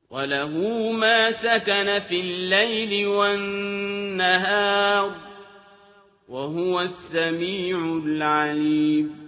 وَلَهُ مَا سَكَنَ فِي اللَّيْلِ وَالنَّهَارِ ۚ وَهُوَ السَّمِيعُ الْعَلِيمُ